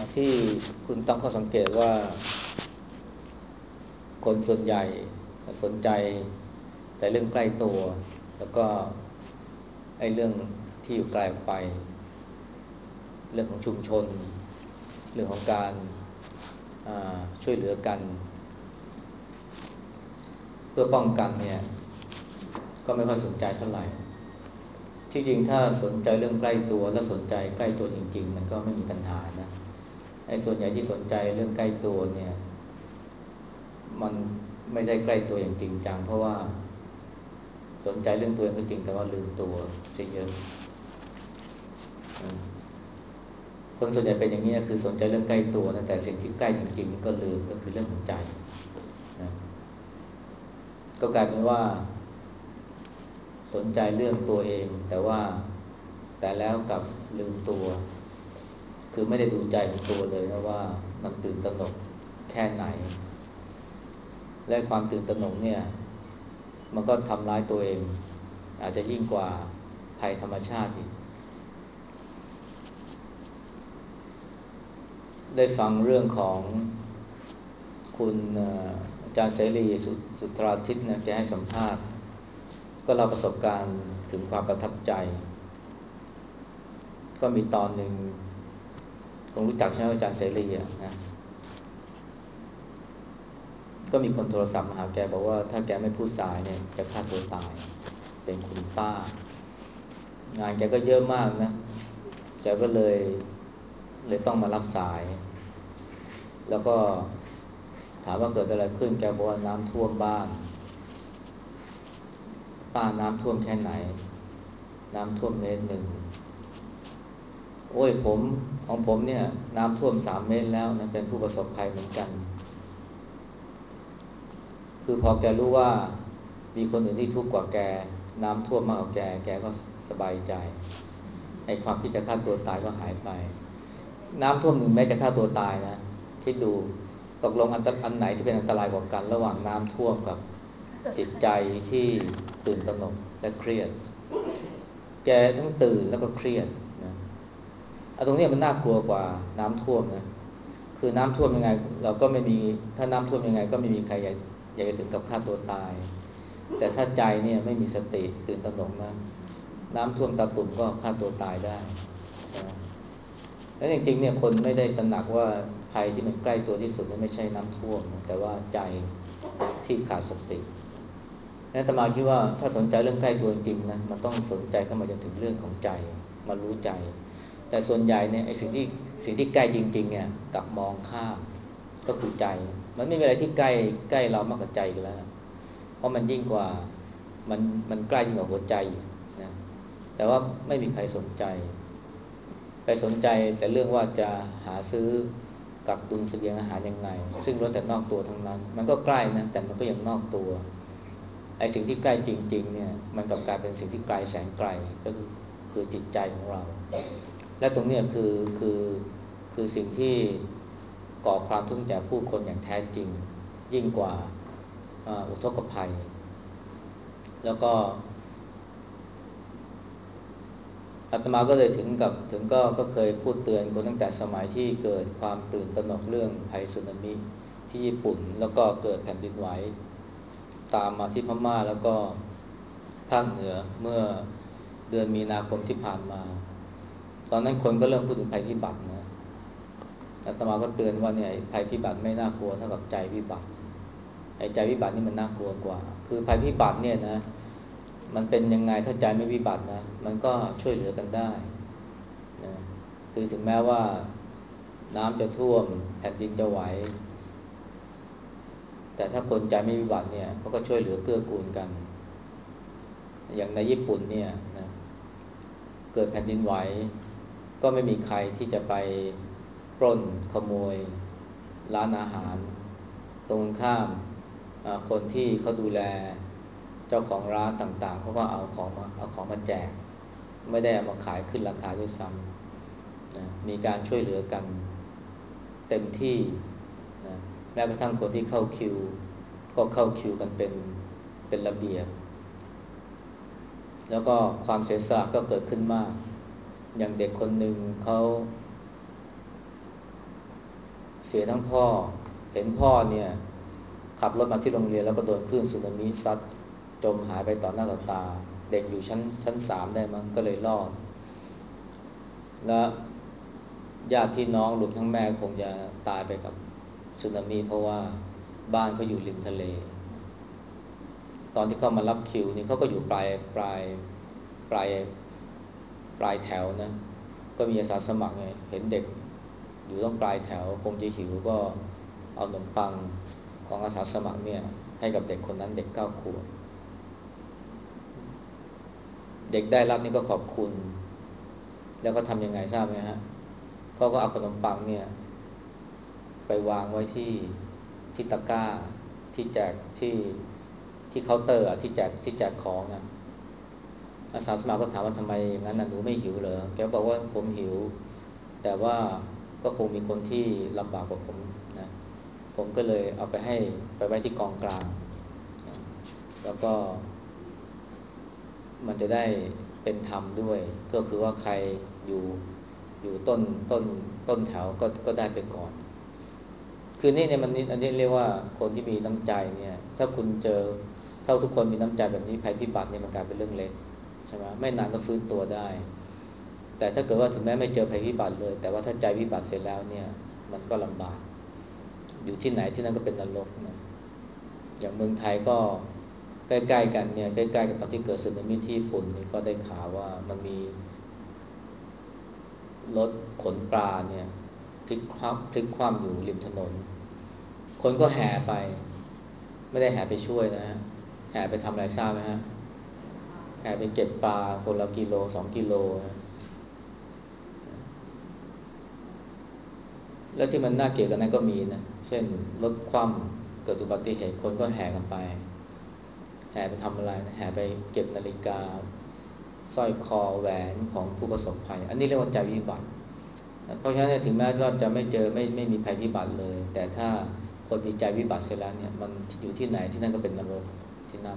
ที่คุณตั้งข้อสังเกตว่าคนส่วนใหญ่สนใจแต่เรื่องใกล้ตัวแล้วก็ไอ้เรื่องที่อยู่ไกลออกไปเรื่องของชุมชนเรื่องของการช่วยเหลือกันเพื่อป้องกันเนี่ยก็ไม่ค่อยสนใจเท่าไหร่ที่จริงถ้าสนใจเรื่องใกล้ตัวและสนใจใกล้ตัวจริงๆมันก็ไม่มีปัญหานะไอ้ส่วนใหญ่ที่สนใจเรื่องใกล้ตัวเนี่ยมันไม่ได้ใกล้ตัวอย่างจริงจังเพราะว่าสนใจเรื่องตัวเองก็จริงแต่ว่าลืมตัวเสียเยอะคนส่วนใหญ่เป็นอย่างนี้คือสนใจเรื่องใกล้ตัวนะแต่สิ่งที่ใกล้จริงๆก็ลืมก็คือเรื่องของใจนะก็กลายเป็นว่าสนใจเรื่องตัวเองแต่แล้วกับลืมตัวคือไม่ได้ดูใจของตัวเลยนะว่ามันตื่นตระหนกแค่ไหนและความตื่นตระหนกเนี่ยมันก็ทำร้ายตัวเองอาจจะยิ่งกว่าภัยธรรมชาติอีกได้ฟังเรื่องของคุณอาจารย์เสรีสุทราทิตย์นะแกให้สัมภาษณ์ก็เล่าประสบการณ์ถึงความประทับใจก็มีตอนหนึ่งคงรู้จักใช่ไหมอาจารย์เสรีอ่ะนะก็มีคนโทรศัพท์มาหาแกบอกว่าถ้าแกไม่พูดสายเนี่ยจะฆ่าตัวตายเป็นคุณป้างานแกก็เยอะมากนะแกก็เลยต้องมารับสายแล้วก็ถามว่าเกิดอะไรขึ้นแกบอกว่าน้ำท่วมบ้านป้าน้ำท่วมแค่ไหนน้ำท่วม1 เมตรโอ้ยของผมเนี่ยน้ำท่วม3 เมตรแล้วนะเป็นผู้ประสบภัยเหมือนกันคือพอแกรู้ว่ามีคนอื่นที่ทุกข์กว่าแกน้ำท่วมมากกว่าแกก็สบายใจไอ้ความคิดจะฆ่าตัวตายก็หายไปน้ำท่วม1 เมตรจะฆ่าตัวตายนะคิดดูตกลงอันไหนที่เป็นอันตรายกว่ากันระหว่างน้ำท่วมกับจิตใจที่ตื่นตระหนกและเครียดแกทั้งตื่นแล้วก็เครียดนะตรงนี้มันน่ากลัวกว่าน้ำท่วมนะคือน้ำท่วมยังไงเราก็ไม่มีถ้าน้ำท่วมยังไงก็ไม่มีใครอยากจะถึงกับฆ่าตัวตายแต่ถ้าใจเนี่ยไม่มีสติตื่นตระหนกนะน้ำท่วมตาตุ่มก็ฆ่าตัวตายได้นะแล้วจริงๆเนี่ยคนไม่ได้ตระหนักว่าภัยที่มันใกล้ตัวที่สุดไม่ใช่น้ำท่วมแต่ว่าใจที่ขาดสติอาตมาคิดว่าถ้าสนใจเรื่องใกล้ตัวจริงนะมันต้องสนใจเข้ามาจนถึงเรื่องของใจมารู้ใจแต่ส่วนใหญ่เนี่ยไอ้สิ่งที่ใกล้จริงๆเนี่ยกลับมองข้ามก็คือใจมันไม่มีอะไรที่ใกล้เรามากกว่าใจอีกแล้วเพราะมันยิ่งกว่ามันมันใกล้ยิ่งกว่าหัวใจนะแต่ว่าไม่มีใครสนใจไปสนใจแต่เรื่องว่าจะหาซื้อกักตุนเสบียงอาหารยังไงซึ่งล้วนแต่นอกตัวทั้งนั้นมันก็ใกล้นะแต่มันก็ยังนอกตัวไอ้สิ่งที่ใกล้จริงๆเนี่ยมันกลับกลายเป็นสิ่งที่ไกลแสนไกลก็คือจิตใจของเราและตรงนี้คือสิ่งที่ก่อความทุกข์แก่ผู้คนอย่างแท้จริงยิ่งกว่าอุทกภัยแล้วก็อาตมาก็เลยถึงก็เคยพูดเตือนคนตั้งแต่สมัยที่เกิดความตื่นตระหนกเรื่องภัยสึนามิที่ญี่ปุ่นแล้วก็เกิดแผ่นดินไหวตามมาที่พม่าแล้วก็ภาคเหนือเมื่อเดือนมีนาคมที่ผ่านมาตอนนั้นคนก็เริ่มพูดถึงภัยพิบัตินะอาตมาก็เตือนว่าเนี่ยภัยพิบัติไม่น่ากลัวเท่ากับใจวิบัติไอ้ใจวิบัตินี่มันน่ากลัวกว่าคือภัยพิบัติเนี่ยนะมันเป็นยังไงถ้าใจไม่วิบัตินะมันก็ช่วยเหลือกันได้นะคือถึงแม้ว่าน้ำจะท่วมแผ่นดินจะไหวแต่ถ้าคนใจไม่วิบัติเนี่ยเขาก็ช่วยเหลือเกื้อกูลกันอย่างในญี่ปุ่นเนี่ยนะเกิดแผ่นดินไหวก็ไม่มีใครที่จะไปปล้นขโมยร้านอาหารตรงข้ามคนที่เขาดูแลเจ้าของร้านต่างๆเขาก็เอาของมาแจกไม่ได้เอามาขายขึ้นราคาด้วยซ้ำนะมีการช่วยเหลือกันเต็มที่นะแม้กระทั่งคนที่เข้าคิวก็เข้าคิวกันเป็นระเบียบแล้วก็ความเสียสละก็เกิดขึ้นมากอย่างเด็กคนหนึ่งเขาสียทั้งพ่อเห็นพ่อเนี่ยขับรถมาที่โรงเรียนแล้วก็โดนคลื่นสึนามิซัดจมหายไปต่อหน้าต่อตาเด็กอยู่ชั้น3ได้มั้งก็เลยรอดแล้วญาติพี่น้องรวมทั้งแม่คงจะตายไปกับสึนามิเพราะว่าบ้านเขาอยู่ริมทะเลตอนที่เขามารับคิวนี่เขาก็อยู่ปลายปลายแถวนะก็มีอาสาสมัครไงเห็นเด็กอยู่ต้องปลายแถวคงจะหิวก็เอาขนมปังของอาสาสมัครเนี่ยให้กับเด็กคนนั้นเด็ก9 ขวบเด็กได้รับนี่ก็ขอบคุณแล้วก็ทำยังไงทราบไหมฮะเขาก็เอาขนมปังเนี่ยไปวางไว้ที่ตะกร้าที่แจกที่เคาน์เตอร์ที่แจกของอ่ะอาสาสมัครก็ถามว่าทำไมอย่างนั้นน่ะหนูไม่หิวเหรอแกบอกว่าผมหิวแต่ว่าก็คงมีคนที่ลำบากกว่าผมนะผมก็เลยเอาไปไว้ที่กองกลางนะแล้วก็มันจะได้เป็นธรรมด้วยก็คือว่าใครอยู่อยู่ต้นแถวก็ได้ไปก่อนคือนี่เนี่ยอันนี้เรียกว่าคนที่มีน้ำใจเนี่ยถ้าคุณเจอถ้าทุกคนมีน้ำใจแบบนี้ภัยพิบัติเนี่ยมันกลายเป็นเรื่องเล็กใช่ไหมไม่นานก็ฟื้นตัวได้แต่ถ้าเกิดว่าถึงแม้ไม่เจอภัยพิบัติเลยแต่ว่าถ้าใจวิบัติเสร็จแล้วเนี่ยมันก็ลำบากอยู่ที่ไหนที่นั่นก็เป็นนรกนะอย่างเมืองไทยก็ใกล้ๆกันเนี่ยใกล้ๆกับตอนที่เกิดสึนามิที่ญี่ปุ่นนี่ก็ได้ข่าวว่ามันมีรถขนปลาเนี่ยพลิกคว่ำอยู่ริมถนนคนก็แห่ไปไม่ได้แห่ไปช่วยนะฮะแห่ไปทำอะไรทราบไหมฮะแห่ไปเก็บปลาคนละกิโล2 กิโลนะแล้วที่มันน่าเกลียดกันนั้นก็มีนะเช่นรถคว่ำเกิดอุบัติเหตุคนก็แห่กันไปแห่ไปทำอะไรนะแห่ไปเก็บนาฬิกาสร้อยคอแหวนของผู้ประสบภัยอันนี้เรียกว่าใจวิบัติเพราะฉะนั้นถึงแม้ว่าจะไม่เจอไม่มีภัยพิบัติเลยแต่ถ้าคนมีใจวิบัติเสร็จแล้วเนี่ยมันอยู่ที่ไหนที่นั่นก็เป็นนรกที่นั่น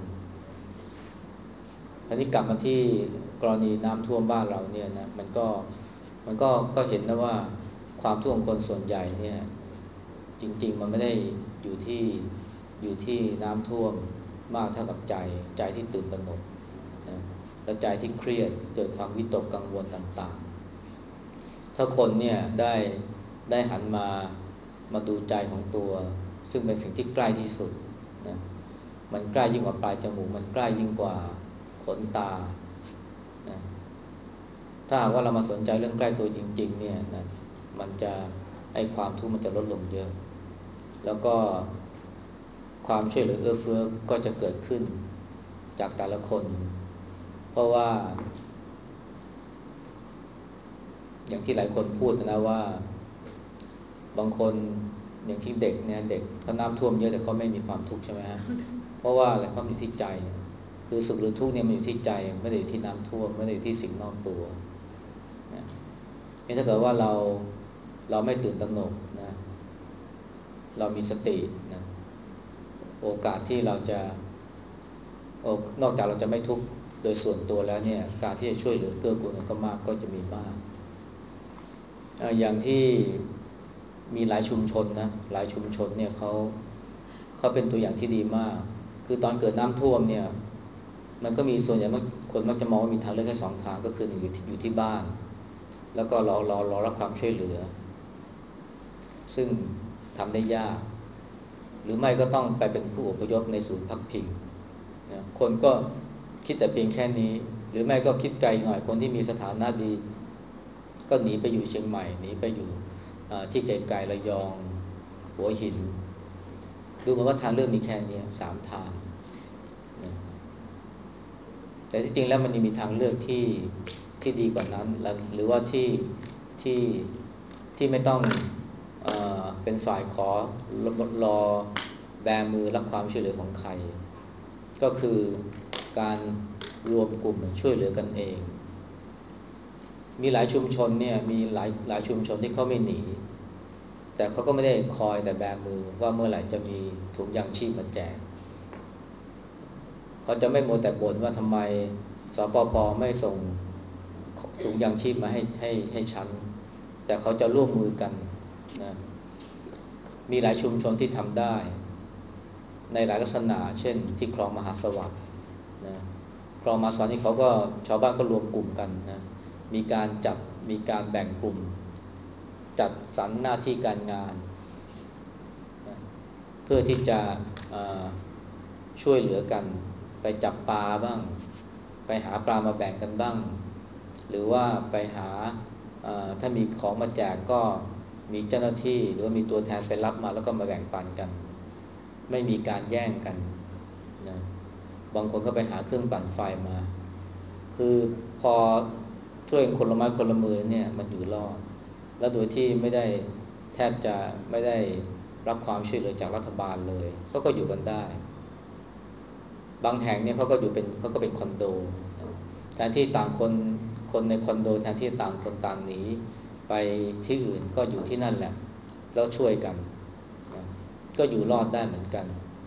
ทีนี้กลับมาที่กรณีน้ำท่วมบ้านเราเนี่ยนะมันก็เห็นนะว่าความทุกข์ของคนส่วนใหญ่เนี่ยจริงๆมันไม่ได้อยู่ที่อยู่ที่น้ำท่วมมากเท่ากับใจที่ตื่นตระหนกนะและใจที่เครียดเกิดความวิตกกังวลต่างๆถ้าคนเนี่ยได้หันมาดูใจของตัวซึ่งเป็นสิ่งที่ใกล้ที่สุดนะมันใกล้ยิ่งกว่าปลายจมูกมันใกล้ยิ่งกว่าขนตานะถ้าหากว่าเรามาสนใจเรื่องใกล้ตัวจริงๆเนี่ยนะมันจะไอ้ความทุกข์มันจะลดลงเยอะแล้วก็ความช่วยเหลือเอื้อเฟื้อก็จะเกิดขึ้นจากแต่ละคนเพราะว่าอย่างที่หลายคนพูดนะว่าบางคนอย่างที่เด็กเนี่ยเด็กเขาน้ำท่วมเยอะแต่เขาไม่มีความทุกข์ใช่ไหมฮะเพราะว่าอะไรเพราะมันอยู่ที่ใจคือสุขหรือทุกข์เนี่ยมันอยู่ที่ใจไม่ได้อยู่ที่น้ำท่วมไม่ได้อยู่ที่สิ่งนอกตัวนะถ้าเกิดว่าเราไม่ตื่นตระหนกนะเรามีสตินะโอกาสที่เราจะนอกจากเราจะไม่ทุกข์โดยส่วนตัวแล้วเนี่ยการที่จะช่วยเหลือเกื้อกูลกันก็มากก็จะมีมากอย่างที่มีหลายชุมชนนะหลายชุมชนเนี่ยเขาเป็นตัวอย่างที่ดีมากคือตอนเกิดน้ำท่วมเนี่ยมันก็มีส่วนใหญ่คนมักจะมองว่ามีทางเลือกแค่2 ทางก็คืออยู่ที่บ้านแล้วก็รอรับความช่วยเหลือซึ่งทำได้ยากหรือไม่ก็ต้องไปเป็นผู้อพยพในศูนย์พักพิงนะคนก็คิดแต่เพียงแค่นี้หรือไม่ก็คิดไกลหน่อยคนที่มีสถานะดีก็หนีไปอยู่เชียงใหม่หนีไปอยู่ที่ไกลๆระยองหัวหินดูเหมือนว่าทางเลือกมีแค่นี้3 ทางนะแต่ที่จริงแล้วมันยังมีทางเลือกที่ดีกว่านั้นหรือว่าที่ที่ไม่ต้องเป็นฝ่ายขอรอแบมือรับความช่วยเหลือของใครก็คือการรวมกลุ่มช่วยเหลือกันเองมีหลายชุมชนเนี่ยมีหลายชุมชนที่เขาไม่หนีแต่เขาก็ไม่ได้คอยแต่แบมือว่าเมื่อไหร่จะมีถุงยางชีพมาแจกเขาจะไม่มัวแต่บ่นว่าทำไมสปป.ไม่ส่งถุงยางชีพมาให้ฉันแต่เขาจะร่วมมือกันนะมีหลายชุมชนที่ทำได้ในหลายลักษณะเช่นที่คลองมหาสวัสดิ์นะคลองมหาสวัสดิ์นี่เขาก็ชาวบ้านก็รวมกลุ่มกันนะมีการจัดมีการแบ่งกลุ่มจัดสรรหน้าที่การงานนะเพื่อที่จะช่วยเหลือกันไปจับปลาบ้างไปหาปลามาแบ่งกันบ้างหรือว่าไปหาถ้ามีของมาแจกก็มีเจ้าหน้าที่หรือว่ามีตัวแทนไปรับมาแล้วก็มาแบ่งปันกันไม่มีการแย่งกันนะบางคนก็ไปหาเครื่องปั่นไฟมาคือพอช่วยคนละไม้คนละมือเนี่ยมันอยู่รอดแล้วโดยที่ไม่ได้แทบจะไม่ได้รับความช่วยเหลือจากรัฐบาลเลยก็อยู่กันได้บางแห่งเนี่ยเขาก็เป็นคอนโดแทนที่ต่างคนในคอนโดแทนที่ต่างคนต่างหนีไปที่อื่นก็อยู่ที่นั่นแหละแล้วช่วยกันนะก็อยู่รอดได้เหมือนกัน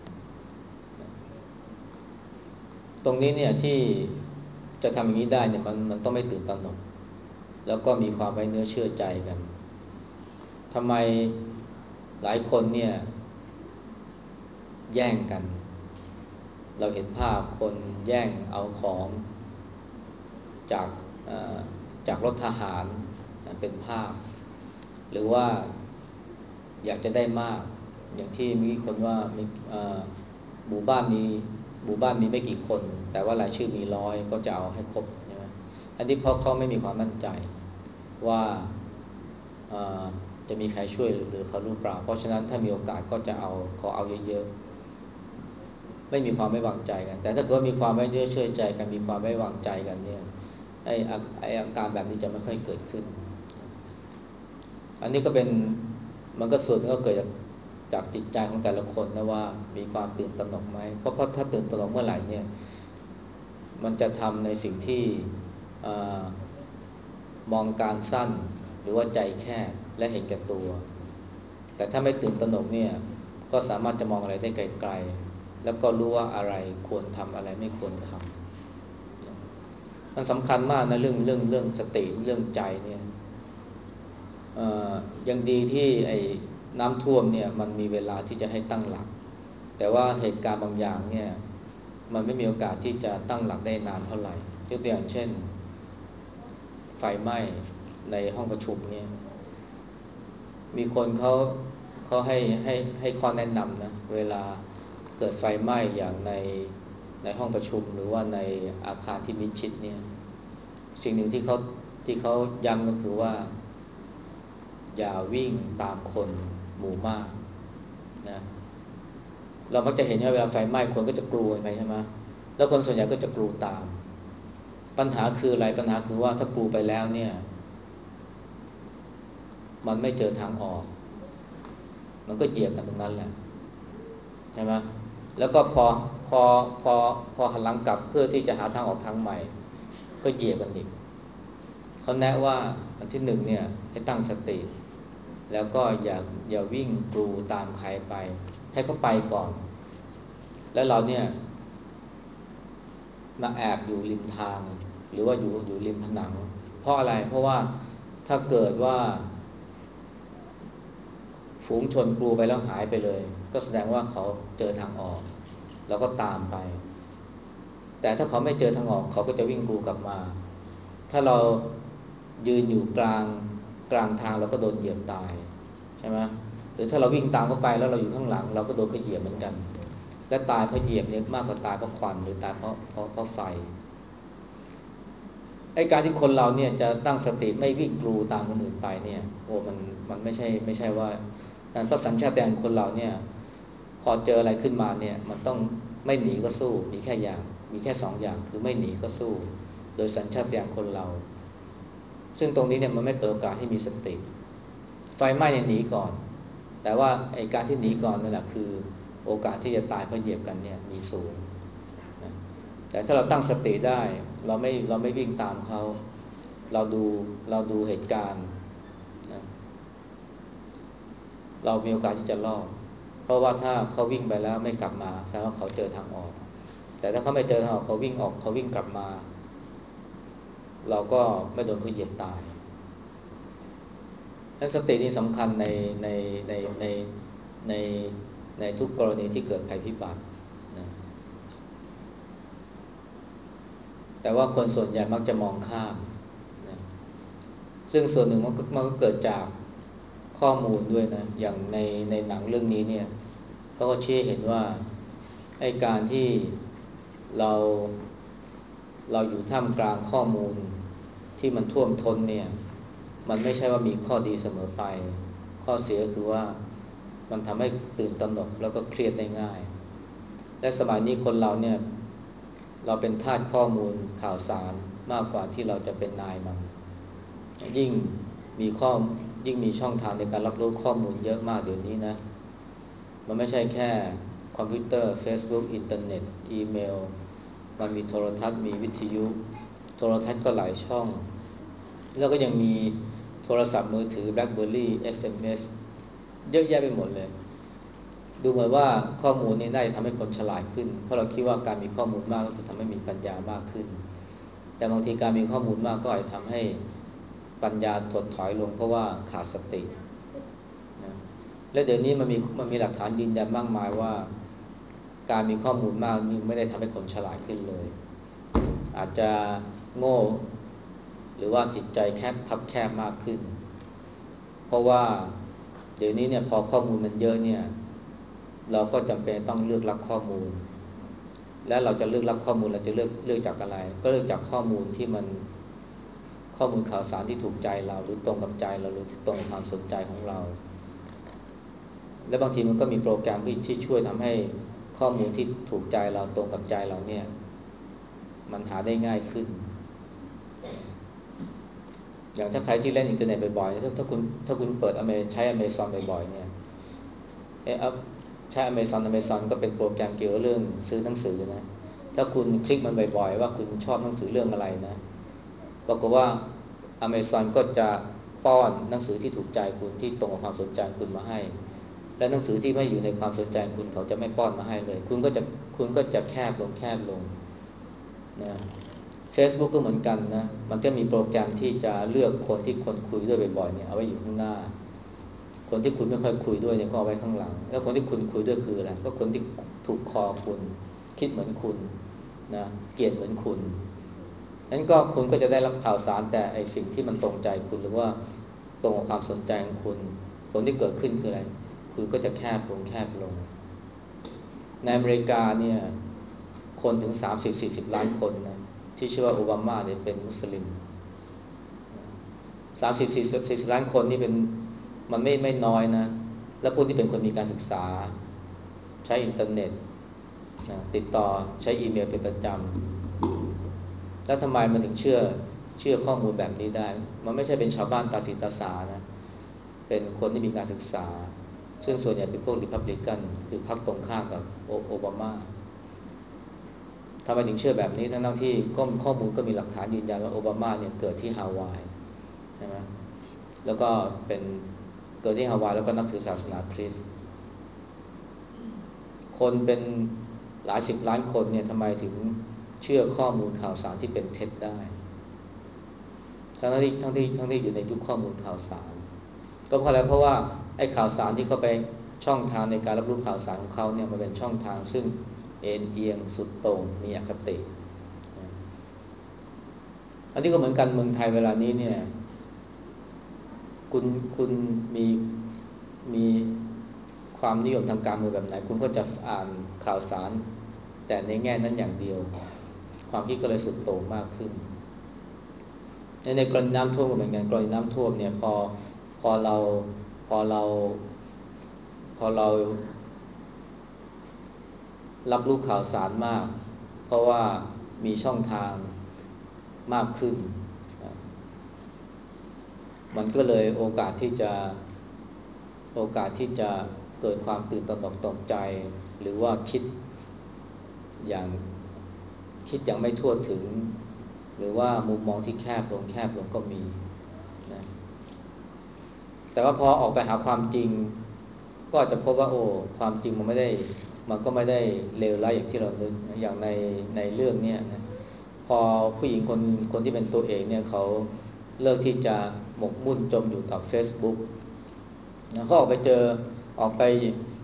ตรงนี้เนี่ยที่จะทำอย่างนี้ได้เนี่ยมันต้องไม่ตื่นตระหนกแล้วก็มีความไว้เนื้อเชื่อใจกันทำไมหลายคนเนี่ยแย่งกันเราเห็นภาพคนแย่งเอาของจากจากรถทหารเป็นภาพหรือว่าอยากจะได้มากอย่างที่มีคนว่ามีหมู่บ้านมีหมู่บ้านมีไม่กี่คนแต่ว่ารายชื่อมี100ก็จะเอาให้ครบใช่ไหมอันนี้เพราะเขาไม่มีความมั่นใจว่าจะมีใครช่วยหรือเขารู้เปล่าเพราะฉะนั้นถ้ามีโอกาสก็จะเอาขอเอาเยอะๆไม่มีความไม่วางใจกันแต่ถ้าเกิดมีความไว้เนื้อเชื่อใจกันมีความไว้วางใจกันเนี่ยไอ้อาการแบบนี้จะไม่ค่อยเกิดขึ้นอันนี้ก็เป็นมันก็ส่วนก็เกิดจากจิตใจของแต่ละคนนะว่ามีความตื่นตระหนกไหมเพราะถ้าตื่นตระหนกเมื่อไหร่เนี่ยมันจะทำในสิ่งที่มองการสั้นหรือว่าใจแคบและเห็นแก่ตัวแต่ถ้าไม่ตื่นตระหนกเนี่ยก็สามารถจะมองอะไรได้ไกลๆแล้วก็รู้ว่าอะไรควรทำอะไรไม่ควรทำมันสำคัญมากนะเรื่องสติเรื่องใจเนี่ยยังดีที่ไอ้น้ำท่วมเนี่ยมันมีเวลาที่จะให้ตั้งหลักแต่ว่าเหตุการณ์บางอย่างเนี่ยมันไม่มีโอกาสที่จะตั้งหลักได้นานเท่าไหร่ยกตัวอย่างเช่นไฟไหม้ในห้องประชุมเนี่ยมีคนเขาให้ข้อแนะนำนะเวลาเกิดไฟไหม้อย่างในห้องประชุมหรือว่าในอาคารที่มิดชิดเนี่ยสิ่งหนึ่งที่เขาย้ำก็คือว่าอย่าวิ่งตามคนหมู่มากนะเรามักจะเห็นว่าเวลาไฟไหม้คนก็จะกลัวไปใช่ไหมแล้วคนส่วนใหญ่ก็จะกลัวตามปัญหาคืออะไรปัญหาคือว่าถ้ากลัวไปแล้วเนี่ยมันไม่เจอทางออกมันก็เหยียบกันตรงนั้นแหละใช่ไหมแล้วก็พอพอพอหันหลังกลับเพื่อที่จะหาทางออกทางใหม่ก็เหยียบกันอีกเขาแนะว่าอันที่1เนี่ยให้ตั้งสติแล้วก็อย่าวิ่งกรูตามใครไปให้เขาไปก่อนแล้วเราเนี่ยมาแอบอยู่ริมทางหรือว่าอยู่ริมผนังเพราะอะไรเพราะว่าถ้าเกิดว่าฝูงชนกรูไปแล้วหายไปเลยก็แสดงว่าเขาเจอทางออกเราก็ตามไปแต่ถ้าเขาไม่เจอทางออกเขาก็จะวิ่งกรูกลับมาถ้าเรายืนอยู่กลางทางเราก็โดนเหยียบตายใช่ไหมหรือถ้าเราวิ่งตามเขาไปแล้วเราอยู่ข้างหลังเราก็โดนเขาเหยียบเหมือนกันและตายเพราะเหยียบเนี่ยมากกว่าตายเพราะควันหรือตายเพราะไฟไอ้การที่คนเราเนี่ยจะตั้งสติไม่วิ่งกรูตามคนอื่นไปเนี่ยโอ้มันไม่ใช่ว่านั่นเพราะสัญชาตญาณคนเราเนี่ยพอเจออะไรขึ้นมาเนี่ยมันต้องไม่หนีก็สู้มีแค่2 อย่างคือไม่หนีก็สู้โดยสัญชาตญาณคนเราซึ่งตรงนี้เนี่ยมันไม่เปิดโอกาสให้มีสติไฟไหม้เนี่ยหนีก่อนแต่ว่าไอ้การที่หนีก่อนนั่นแหละคือโอกาสที่จะตายเพราะเหยียบกันเนี่ยมีสูงนะแต่ถ้าเราตั้งสติได้เราไม่วิ่งตามเขาเราดูเราดูเหตุการณ์นะเรามีโอกาสที่จะรอดเพราะว่าถ้าเขาวิ่งไปแล้วไม่กลับมาแสดงว่าเขาเจอทางออกแต่ถ้าเขาไม่เจอทางออกเขาวิ่งออกเขาวิ่งกลับมาเราก็ไม่โดนเขาเหยียบตายและสตินี่สำคัญในในในทุกกรณีที่เกิดภัยพิบัตินะแต่ว่าคนส่วนใหญ่มักจะมองข้ามนะซึ่งส่วนหนึ่งมันก็เกิดจากข้อมูลด้วยนะอย่างในหนังเรื่องนี้เนี่ยเขาก็ชี้เห็นว่าไอ้การที่เราเราอยู่ท่ามกลางข้อมูลที่มันท่วมท้นเนี่ยมันไม่ใช่ว่ามีข้อดีเสมอไปข้อเสียคือว่ามันทำให้ตื่นตระหนกแล้วก็เครียดได้ง่ายและสมัยนี้คนเราเนี่ยเราเป็นทาสข้อมูลข่าวสารมากกว่าที่เราจะเป็นนายมันยิ่งมีข้อยิ่งมีช่องทางในการรับรู้ข้อมูลเยอะมากเดี๋ยวนี้นะมันไม่ใช่แค่คอมพิวเตอร์ Facebook อินเทอร์เน็ตอีเมลมันมีโทรทัศน์มีวิทยุโทรทัศน์ก็หลายช่องแล้วก็ยังมีโทรศัพท์มือถือ BlackBerry SMS เยอะแยะไปหมดเลยดูเหมือนว่าข้อมูลนี้น่าจะทำให้คนฉลาดขึ้นเพราะเราคิดว่าการมีข้อมูลมากก็จะทำให้มีปัญญามากขึ้นแต่บางทีการมีข้อมูลมากก็อาจจะทำให้ปัญญาถดถอยลงเพราะว่าขาดสตินะและเดี๋ยวนี้มันมีหลักฐานยืนยันมากมายว่าการมีข้อมูลมากนี่ไม่ได้ทำให้คนฉลาดขึ้นเลยอาจจะโง่หรือว่าจิตใจคับแคบมากขึ้นเพราะว่าเดี๋ยวนี้เนี่ยพอข้อมูลมันเยอะเนี่ยเราก็จำเป็นต้องเลือกรับข้อมูลและเราจะเลือกรับข้อมูลเราจะเลือกจากอะไรก็เลือกจากข้อมูลที่มันข้อมูลข่าวสารที่ถูกใจเราหรือตรงกับใจเราหรือตรงกับความสนใจของเราและบางทีมันก็มีโปรแกรมที่ช่วยทำให้ข้อมูลที่ถูกใจเราตรงกับใจเราเนี่ยมันหาได้ง่ายขึ้นอย่างถ้าใครที่เล่นอินเทอร์เน็ตบ่อยๆถ้าคุณเปิดใช้ Amazon บ่อยๆเนี่ยใช้ Amazon ก็เป็นโปรแกรมเกี่ยวกับเรื่องซื้อหนังสือนะถ้าคุณคลิกมันบ่อยๆว่าคุณชอบหนังสือเรื่องอะไรนะปรากฏว่า Amazon ก็จะป้อนหนังสือที่ถูกใจคุณที่ตรงกับความสนใจคุณมาให้และหนังสือที่ไม่อยู่ในความสนใจคุณเขาจะไม่ป้อนมาให้เลยคุณก็จะแคบลงนะ Facebook ก็เหมือนกันนะมันก็มีโปรแกรมที่จะเลือกคนที่คนคุยด้วยบ่อยๆเนี่ยเอาไว้อยู่ข้างหน้าคนที่คุณไม่ค่อยคุยด้วยเนี่ยก็เอาไว้ข้างหลังแล้วคนที่คุณคุยด้วยคืออะไรก็คนที่ถูกคอคุณคิดเหมือนคุณนะเกลียดเหมือนคุณนั้นก็คุณก็จะได้รับข่าวสารแต่ไอสิ่งที่มันตรงใจคุณหรือว่าตรงกับความสนใจของคุณผลที่เกิดขึ้นคืออะไรคุณก็จะแคบลงในอเมริกาเนี่ยคนถึง30-40 ล้านคนนะที่เชื่อว่าโอบามาเนี่ยเป็นมุสลิม30-40 ล้านคนนี่เป็นมันไม่น้อยนะแล้วพวกที่เป็นคนมีการศึกษาใช้อินเทอร์เน็ตนะติดต่อใช้อีเมลเป็นประจำแล้วทำไมมันถึงเชื่อข้อมูลแบบนี้ได้มันไม่ใช่เป็นชาวบ้านตาสีตาสานะเป็นคนที่มีการศึกษาซึ่งส่วนใหญ่เป็นพวกริพับลิกันคือพรรคตรงข้ามกับโอบามาทำไมถึงเชื่อแบบนี้ทั้งที่ก็ข้อมูลก็มีหลักฐานยืนยันว่าโอบามาเนี่ยเกิดที่ฮาวายใช่ไหมแล้วก็เป็นเกิดที่ฮาวายแล้วก็นับถือศาสนาคริสต์คนเป็นหลายสิบล้านคนเนี่ยทำไมถึงเชื่อข้อมูลข่าวสารที่เป็นเท็จได้ทั้งที่อยู่ในยุคข้อมูลข่าวสารก็เพราะอะไรเพราะว่าไอ้ข่าวสารที่เขาไปช่องทางในการรับรู้ข่าวสารของเขาเนี่ยมันเป็นช่องทางซึ่งเอ็นเอียงสุดโต่งมีอคติอันนี้ก็เหมือนกันเมืองไทยเวลานี้เนี่ยคุณมีความนิยมทางการเมืองแบบไหนคุณก็จะอ่านข่าวสารแต่ในแง่นั้นอย่างเดียวความคิดก็เลยสุดโต่งมากขึ้นในกรณีน้ำท่วมก็เหมือนกันกรณีน้ำท่วมเนี่ยพอเราพอเราพอเรารับรู้ข่าวสารมากเพราะว่ามีช่องทางมากขึ้นมันก็เลยโอกาสที่จะเกิดความตื่นตระหนกตกใจหรือว่าอย่างคิดอย่างไม่ทั่วถึงหรือว่ามุมมองที่แคบลงก็มีนะแต่ว่าพอออกไปหาความจริงก็อาจจะพบว่าโอ้ความจริงมันก็ไม่ได้เลวร้ายอย่างที่เรานึกนะอย่างในเรื่องเนี้ยนะพอผู้หญิงคนที่เป็นตัวเองเนี่ยเขาเลิกที่จะหมกมุ่นจมอยู่กับ Facebook นะเขาออกไป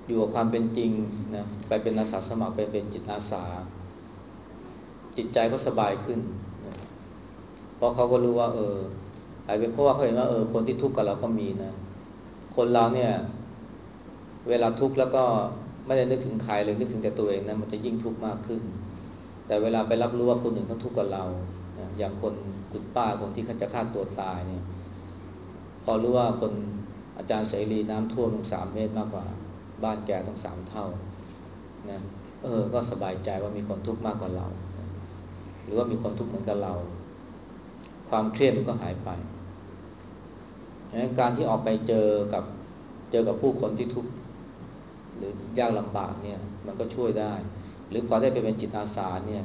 อยู่กับความเป็นจริงนะไปเป็นอาสาสมัครไปเป็นจิตอาสาจิตใจก็สบายขึ้นนะเพราะเขาก็รู้ว่าอาจเป็นเพราะว่าเขาเห็นว่าคนที่ทุกข์กับเราก็มีนะคนเราเนี่ยเวลาทุกข์แล้วก็ไม่ได้นึกถึงใครเลยนึกถึงแต่ตัวเองนะมันจะยิ่งทุกข์มากขึ้นแต่เวลาไปรับรู้ว่าคนอื่นเขาทุกข์กับเรานะอย่างคุณป้าคนที่เขาจะฆ่าตัวตายเนี่ยพอรู้ว่าคนอาจารย์เสรีน้ำท่วมถึง3 เมตรมากกว่าบ้านแกต้อง3 เท่านะก็สบายใจว่ามีคนทุกข์มากกว่าเราหรือว่ามีคนทุกข์เหมือนกับเราความเครียดมันก็หายไปดังนั้นการที่ออกไปเจอกับผู้คนที่ทุกข์หรือยากลำบากเนี่ยมันก็ช่วยได้หรือพอได้ไปเป็นจิตอาสาเนี่ย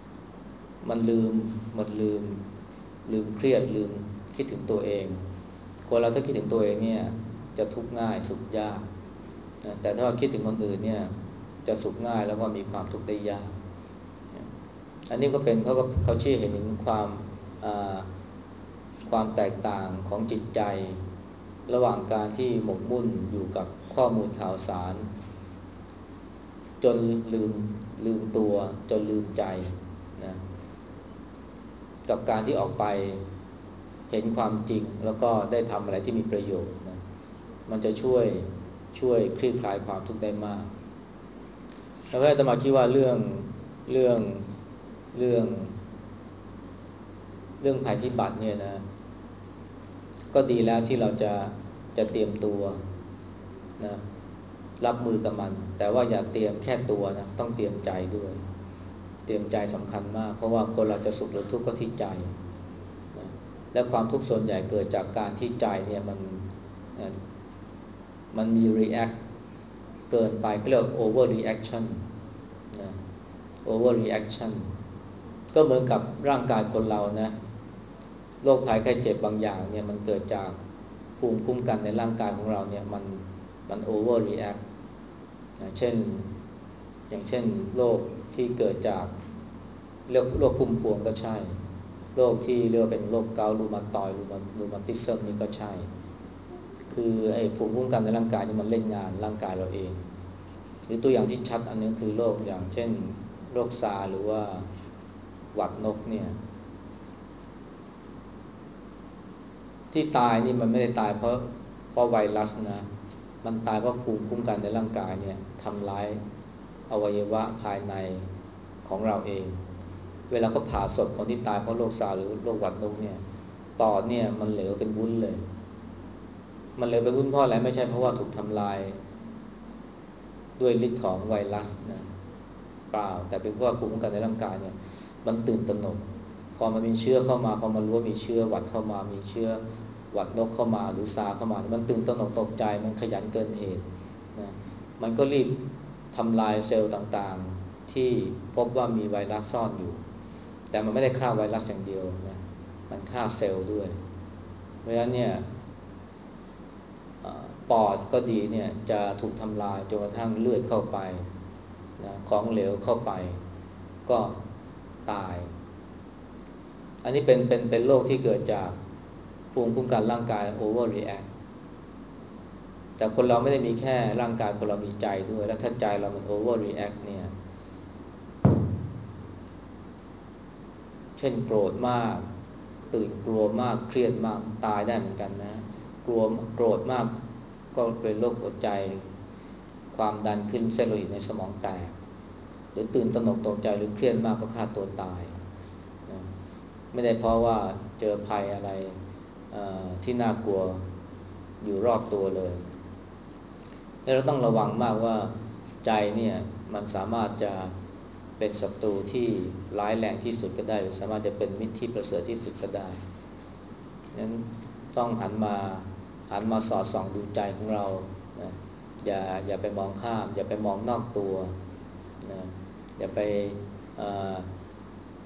มันลืมเครียดลืมคิดถึงตัวเองคนเราถ้าคิดถึงตัวเองเนี่ยจะทุกข์ง่ายสุขยากนะแต่ถ้าคิดถึงคนอื่นเนี่ยจะสุขง่ายแล้วก็มีความทุกข์ได้ยากอันนี้ก็เป็นเขาชี้เห็นถึงความแตกต่างของจิตใจระหว่างการที่หมกมุ่นอยู่กับข้อมูลข่าวสารจนลืมตัวจนลืมใจนะกับการที่ออกไปเห็นความจริงแล้วก็ได้ทำอะไรที่มีประโยชน์นะมันจะช่วยคลี่คลายความทุกข์ได้มากแล้วอาตมาคิดว่าเรื่องเรื่องเรื่องภัยพิบัติเนี่ยนะก็ดีแล้วที่เราจะเตรียมตัวนะรับมือกับมันแต่ว่าอย่าเตรียมแค่ตัวนะต้องเตรียมใจด้วยเตรียมใจสำคัญมากเพราะว่าคนเราจะสุขหรือทุกข์ก็ที่ใจนะและความทุกข์ส่วนใหญ่เกิดจากการที่ใจเนี่ยมันมี react เกินไปเรียก over reaction นะ over reaction ก็เหมือนกับร่างกายคนเรานะโรคภัยไข้เจ็บบางอย่างเนี่ยมันเกิดจากภูมิคุ้มกันในร่างกายของเราเนี่ยมัน over react นะอย่างเช่นโรคที่เกิดจากโรคพุ่มพวงก็ใช่โรคที่เรียกว่าเป็นโรคเกาต์รูมาตอยด์รูมาติซึมนี่ก็ใช่คือไอ้ภูมิคุ้มกันในร่างกายนี่มันเล่นงานร่างกายเราเองหรือตัวอย่างที่ชัดอันนี้คือโรคอย่างเช่นโรคซาร์หรือว่าหวัดนกเนี่ยที่ตายนี่มันไม่ได้ตายเพราะไวรัสนะมันตายเพราะภูมิคุ้มกันในร่างกายเนี่ยทำร้ายอวัยวะภายในของเราเองเวลาเขาผ่าศพคนที่ตายเพราะโรคซาร์หรือโรคหวัดนกเนี่ยปอดเนี่ยมันเหลวเป็นวุ้นเลยมันเหลวเป็นวุ้นเพราะอะไรไม่ใช่เพราะว่าถูกทำลายด้วยฤทธิ์ของไวรัสนะเปล่าแต่เป็นเพราะว่าภูมิคุ้มกันในร่างกายเนี่ยมันตื่นตระหนกพอมันมีเชื้อเข้ามาพอมันรู้ว่ามีเชื้อหวัดเข้ามามีเชื้อหวัดนกเข้ามาหรือซาเข้ามามันตื่นตระหนกตกใจมันขยันเกินเหตุนะมันก็รีบทำลายเซลล์ต่างๆที่พบว่ามีไวรัสซ่อนอยู่แต่มันไม่ได้ฆ่าไวรัสอย่างเดียวนะมันฆ่าเซลล์ด้วยเพราะฉะนั้นเนี่ยปอดก็ดีเนี่ยจะถูกทำลายจนกระทั่งเลือดเข้าไปนะของเหลวเข้าไปก็ตายอันนี้เป็นโรคที่เกิดจากภูมิคุ้มกันร่างกาย overreact แต่คนเราไม่ได้มีแค่ร่างกายคนเรามีใจด้วยแล้วถ้าใจเรามัน overreact เนี่ยเช่นโกรธมากตื่นกลัวมากเครียดมากตายได้เหมือนกันนะโกรธมากก็เป็นโรคหัวใจความดันขึ้นเส้นโลหิตในสมองแตกหรือตื่นตระหนกตกใจหรือเครียดมากก็ฆ่าตัวตายนะไม่ได้เพราะว่าเจอภัยอะไรที่น่ากลัวอยู่รอบตัวเลยแล้วเราต้องระวังมากว่าใจเนี่ยมันสามารถจะเป็นศัตรูที่ร้ายแรงที่สุดก็ได้หรือสามารถจะเป็นมิตรที่ประเสริฐที่สุดก็ได้นั้นต้องหันมาสอดส่องดูใจของเรานะอย่าไปมองข้ามอย่าไปมองนอกตัวนะอย่าเอ่อไป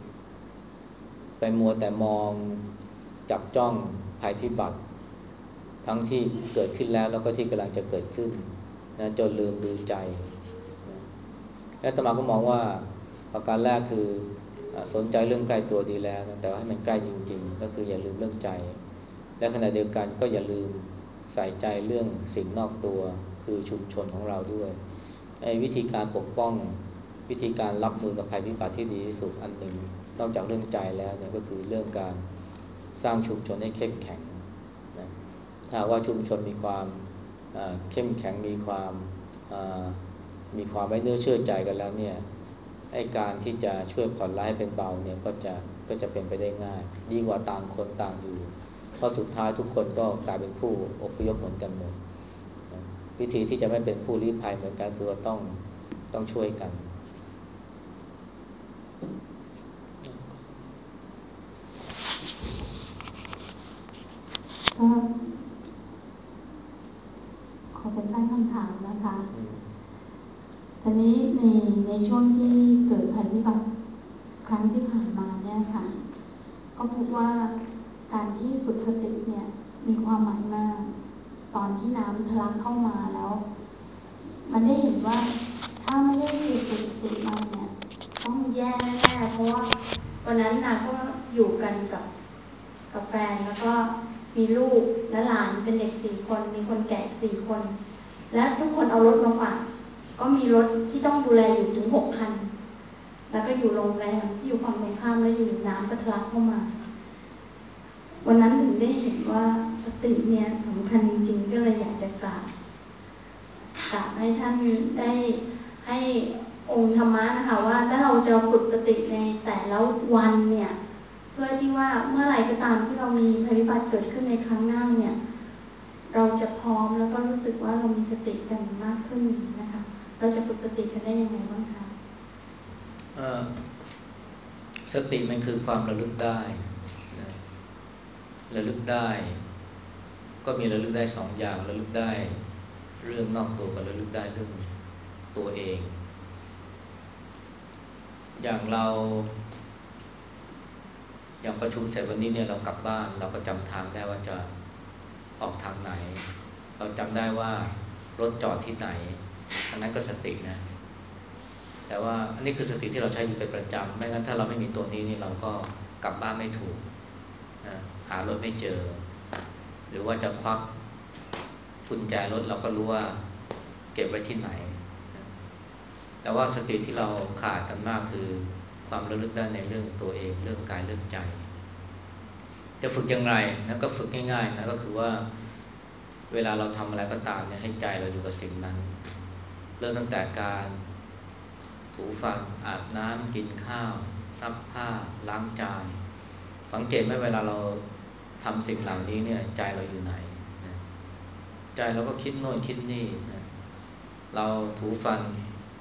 มัวแต่มองจับจ้องภัยพิบัติทั้งที่เกิดขึ้นแล้วก็ที่กำลังจะเกิดขึ้นนะจนลืมดูใจนะและอาตมาก็มองว่าประการแรกคือสนใจเรื่องใกล้ตัวดีแล้วนะแต่ว่าให้มันใกล้จริงๆก็คืออย่าลืมเรื่องใจและขณะเดียวกันก็อย่าลืมใส่ใจเรื่องสิ่งนอกตัวคือชุมชนของเราด้วยวิธีการปกป้องวิธีการรับมือกับภัยพิบัติที่ดีที่สุดอันหนึ่งนอกจากเรื่องใจแล้วเนี่ยก็คือเรื่องการสร้างชุมชนให้เข้มแข็งนะถ้าว่าชุมชนมีความเข้มแข็งมีความไว้เนื้อเชื่อใจกันแล้วเนี่ยไอ้การที่จะช่วยผ่อนร้ายเป็นเบาเนี่ยก็จะเป็นไปได้ง่ายดีกว่าต่างคนต่างอยู่เพราะสุดท้ายทุกคนก็กลายเป็นผู้อพยพเหมือนกันหมดนะวิธีที่จะไม่เป็นผู้ลี้ภัยเหมือนกันคือว่าต้องช่วยกันก็ขอเป็นตั้งคำถามนะคะทีนี้ในช่วงที่เกิดภัยพิบัติครั้งที่ผ่านมาเนี่ยค่ะก็พบว่าการที่ฝึกสติเนี่ยมีความหมายมากตอนที่น้ำทะลักเข้ามาแล้วมันได้เห็นว่าถ้าไม่ได้ฝึกสติมาเนี่ยต้องแย่แน่ๆเพราะว่าวันนั้นนาก็อยู่กันกับแฟนแล้วก็มีลูกและหลานเป็นเด็ก4 คนมีคนแก่4 คนและทุกคนเอารถมาฝากก็มีรถที่ต้องดูแลอยู่ถึง6 คันแล้วก็อยู่โรงแรมที่อยู่ฝั่งตรงข้ามแล้วอยู่น้ำก็ทะลักเข้ามาวันนั้นถึงได้เห็นว่าสติเนี่ยสำคัญจริงๆก็เลยอยากจะกราบให้ท่านได้ให้องค์ธรรมะนะคะว่าถ้าเราจะฝึกสติในแต่ละวันเนี่ยเพื่อที่ว่าเมื่อไหร่ก็ตามที่เรามีภัยพิบัติเกิดขึ้นในครั้งหน้าเนี่ยเราจะพร้อมแล้วก็รู้สึกว่าเรามีสติกันมากขึ้นนะคะเราจะฝึกสติกันได้ยังไงบ้างคะสติมันคือความระลึกได้นะระลึกได้ก็มีระลึกได้2 อย่างระลึกได้เรื่องนอกตัวกับระลึกได้เรื่องตัวเองอย่างประชุมเสร็จวันนี้เนี่ยเรากลับบ้านเราก็จำทางได้ว่าจะออกทางไหนเราจำได้ว่ารถจอดที่ไหนอันนั้นก็สตินะแต่ว่าอันนี้คือสติที่เราใช้อยู่เป็นประจำไม่งั้นถ้าเราไม่มีตัวนี้นี่เราก็กลับบ้านไม่ถูกนะหารถไม่เจอหรือว่าจะควักกุญแจรถเราก็รู้ว่าเก็บไว้ที่ไหนแต่ว่าสติที่เราขาดกันมากคือความระลึกได้ในเรื่องตัวเองเรื่องกายเรื่องใจจะฝึกอย่างไรนะก็ฝึกง่ายๆนะก็คือว่าเวลาเราทำอะไรก็ตามเนี่ยให้ใจเราอยู่กับสิ่งนั้นเริ่มตั้งแต่การถูฟันอาบน้ำกินข้าวซักผ้าล้างจานสังเกตไหมเวลาเราทำสิ่งเหล่านี้เนี่ยใจเราอยู่ไหนนะใจเราก็คิดโน่นคิดนี่นะเราถูฟัน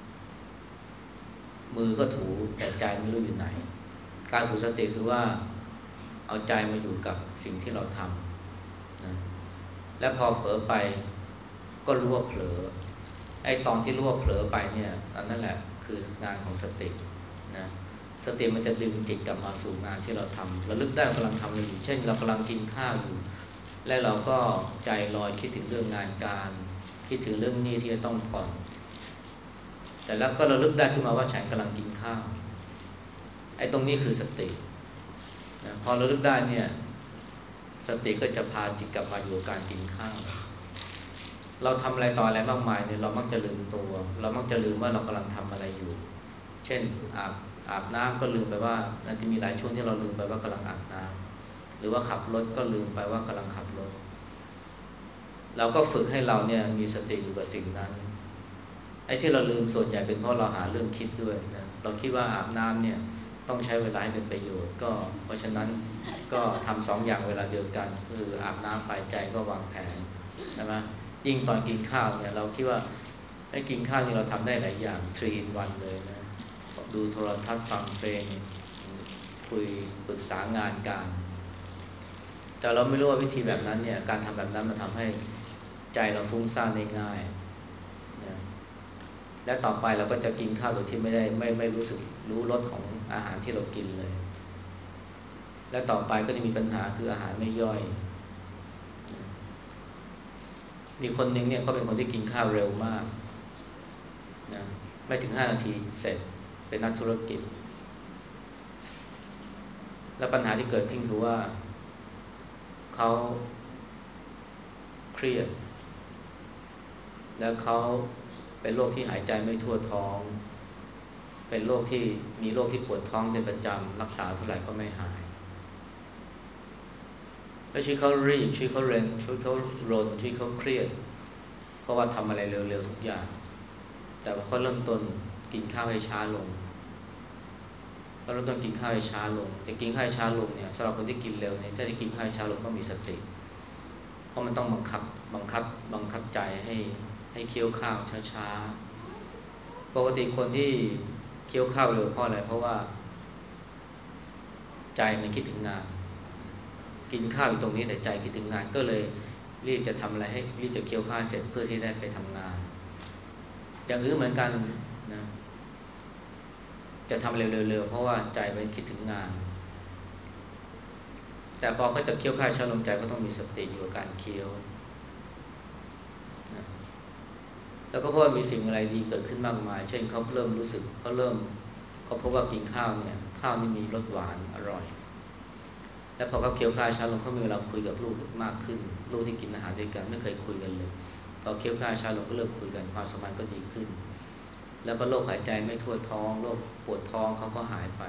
มือก็ถูแต่ใจไม่รู้อยู่ไหนการฝึกสติคือว่าเอาใจมาอยู่กับสิ่งที่เราทำนะและพอเผลอไปก็รู้ว่าเผลอไอ้ตอนที่รู้ว่าเผลอไปเนี่ยอันนั่นแหละคืองานของสตินะสติมันจะดึงจิตกลับมาสู่งานที่เราทำระลึกได้กำลังทำอะไรอยู่เช่นเรากำลังกินข้าวอยู่และเราก็ใจลอยคิดถึงเรื่องงานการคิดถึงเรื่องหนี้ที่จะต้องผ่อนแต่แล้วก็ระลึกได้ขึ้นมาว่าฉันกำลังกินข้าวไอ้ตรงนี้คือสตินะพอระลึกได้เนี่ยสติก็จะพาจิตกลับมาอยู่กับการกินข้าวเราทำอะไรต่ออะไรมากมายเนี่ยเรามักจะลืมตัวเรามักจะลืมว่าเรากำลังทำอะไรอยู่เช่นอาบน้ำก็ลืมไปว่าจะมีหลายช่วงที่เราลืมไปว่ากำลังอาบน้ำหรือว่าขับรถก็ลืมไปว่ากำลังขับรถเราก็ฝึกให้เราเนี่ยมีสติอยู่กับสิ่งนั้นไอ้ที่เราลืมส่วนใหญ่เป็นเพราะเราหาเรื่องคิดด้วยนะเราคิดว่าอาบน้ำเนี่ยต้องใช้เวลาให้เป็นประโยชน์ก็เพราะฉะนั้นก็ทำ2 อย่างเวลาเดียวกันคืออาบน้ำไปใจก็วางแผนใช่ไหมยิ่งตอนกินข้าวเนี่ยเราคิดว่าไอ้กินข้าวนี่เราทำได้หลายอย่าง3 in 1เลยนะดูโทรทัศน์ฟังเพลงคุยปรึกษางานการแต่เราไม่รู้ว่าวิธีแบบนั้นเนี่ยการทำแบบนั้นมันทำให้ใจเราฟุ้งซ่านได้ง่ายนะและต่อไปเราก็จะกินข้าวโดยที่ไม่รู้สึกรู้รสของอาหารที่เรากินเลยและต่อไปก็จะมีปัญหาคืออาหารไม่ย่อยมีคนหนึ่งเนี่ยเขาเป็นคนที่กินข้าวเร็วมากนะไม่ถึง5 นาทีเสร็จเป็นนักธุรกิจและปัญหาที่เกิดขึ้นคือว่าเขาเครียดแล้วเขาเป็นโรคที่หายใจไม่ทั่วท้องเป็นโรคที่มีโรคที่ปวดท้องเป็นประจำรักษาเท่าไหร่ก็ไม่หายแล้วชีวิตเขารีบชีวิตเขาเร่งชีวิตเขารนชีวิตเขาเครียดเพราะว่าทำอะไรเร็วๆทุกอย่างแต่ว่าเขาเริ่มต้นกินข้าวให้ช้าลงเขาเริ่มต้นกินข้าวให้ช้าลงแต่กินข้าวให้ช้าลงเนี่ยสำหรับคนที่กินเร็วเนี่ยถ้าจะกินข้าวให้ช้าลงต้องมีสติเพราะมันต้องบังคับใจให้เคี้ยวข้าวช้าๆปกติคนที่เคี้ยวข้าวเร็วเพราะอะไรเพราะว่าใจมันคิดถึงงานกินข้าวอยู่ตรงนี้แต่ใจคิดถึงงานก็เลยรีบจะทำอะไรให้รีบจะเคี้ยวข้าวเสร็จเพื่อที่ได้ไปทำงานอย่างอื่นเหมือนกันนะจะทำเร็วๆเพราะว่าใจมันคิดถึงงานแต่พอเขาจะเคี้ยวข้าวช้าลงใจก็ต้องมีสติอยู่กับการเคี้ยวนะแล้วก็เพราะว่ามีสิ่งอะไรดีเกิดขึ้นมากมายเช่นเขาเริ่มรู้สึกเขาพบว่ากินข้าวเนี่ยข้าวนี่มีรสหวานอร่อยแล้วพอเขาเคี้ยวข้าวช้าลงเขามีเวลาคุยกับลูกมากขึ้นลูกที่กินอาหารด้วยกันไม่เคยคุยกันเลยพอเคี้ยวข้าวช้าลงก็เริ่มคุยกันความสัมพันธ์ก็ดีขึ้นแล้วก็โรคหายใจไม่ทั่วท้องโรคปวดท้องเขาก็หายไป